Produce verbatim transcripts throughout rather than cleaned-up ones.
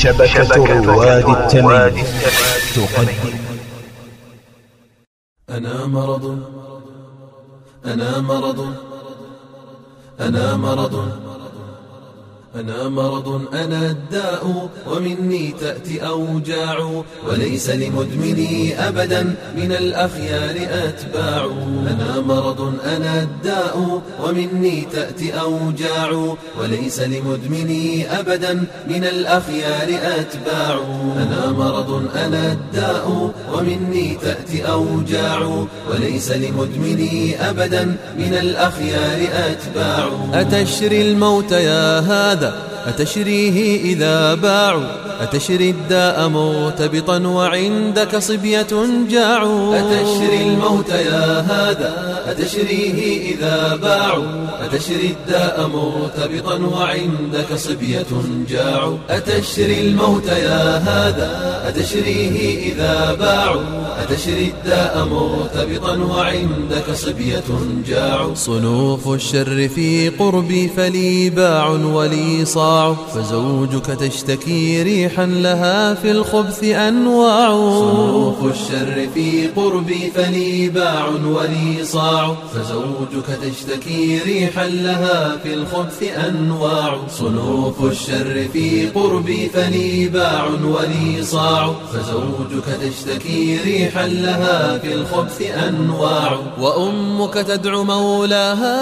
شبكة رواد التمييز تقدم. أنا مرض أنا مرض أنا مرض أنا مرض أنا الداء ومني تأتي أوجاع وليس لمدمني أبدا من الأخيار أتباع. أنا مرض أنا الداء ومني تأتي أوجاع وليس لمدمني أبدا من الأخيار أتباع. أنا مرض أنا الداء ومني تأتي أوجاع وليس لمدمني أبدا من الأخيار أتباع. أتشري الموت يا هذا أتشريه إذا باعوا أتشري الداء مرتبطا وعندك صبية جاعوا. أتشري الموت يا هذا أتشريه إذا باعوا أتشري الداء مرتبطا وعندك صبية جاعوا. أتشري الموت يا هذا أتشريه إذا باعوا أتشري الداء مرتبطا وعندك صبية جاعوا. صنوف الشر في قربي فلي باع ولي صاع فزوجك تشتكي ريحا لها في الخبث أنواع. صنوف الشر في قربي فلي باع ولي صاع فزوجك تشتكي ريحا لها في الخبث أنواع. صنوف الشر في قربي فلي باع ولي صاع فزوجك تشتكي ريحا لها في الخبث أنواع. وأمك تدعو مولاها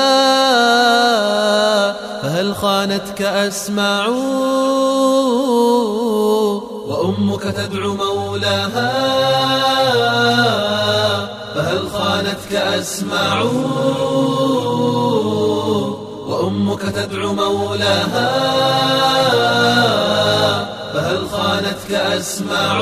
فهل خانتك أسماع. وأمك تدعو مولاها فهل خانتك أسماع. وأمك تدعو مولاها فهل خانتك أسماع.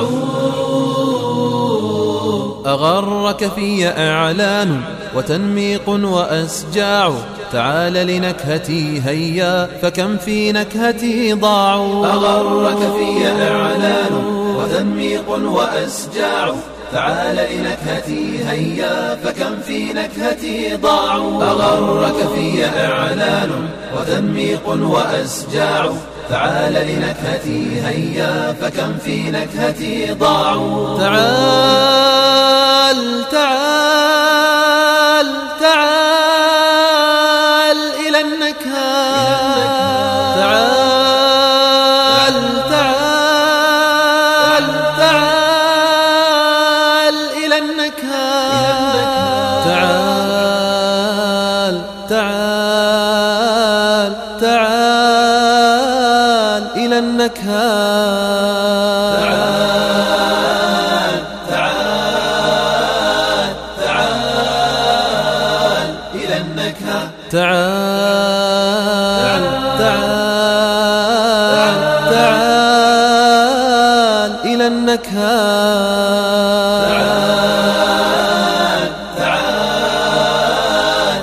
أغرك في إعلان وتنميق وأسجاع تعال لنكهتي هيا فكم في نكهتي ضاع. أغرك في إعلان وتنميق وأسجاع تعال لنكهتي هيا فكم في نكهتي ضاع. أغرك في إعلان وتنميق وأسجاع تعال لنكهتي هيا فكم في نكهتي ضاع. تعال تعال تعال إلى النكهة. تعال تعال تعال إلى النكهة. تعال تعال تعال إلى النكهة. تعال تعال تعال إلى النكهة. تعال تعال تعال إلى النكهة. تعال تعال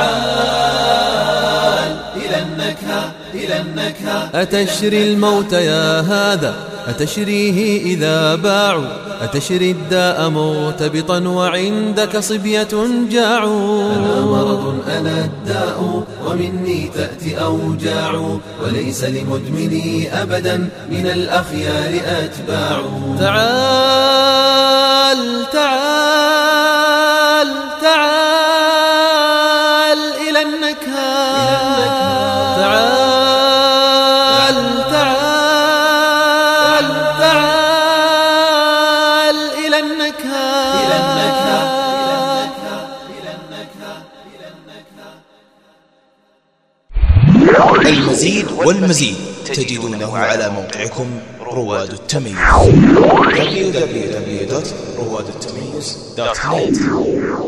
تعال إلى النكهة إلى النكهة. أتشري الموت يا هذا أتشريه إذا باعوا أتشري الداء مرتبطا وعندك صبية جاعوا. أنا مرض أنا الداء ومني تأتي أوجاع وليس لمدمني أبدا من الأخيار أتباع. تعال تعال تعال إلى النكهة. تعال تعال تعال إلى النكهة. إلى النكهة إلى النكهة إلى النكهة. المزيد والمزيد تجدونه على موقعكم رواد التمييز دبليو دبليو دبليو دوت رواد التمييز دوت نت.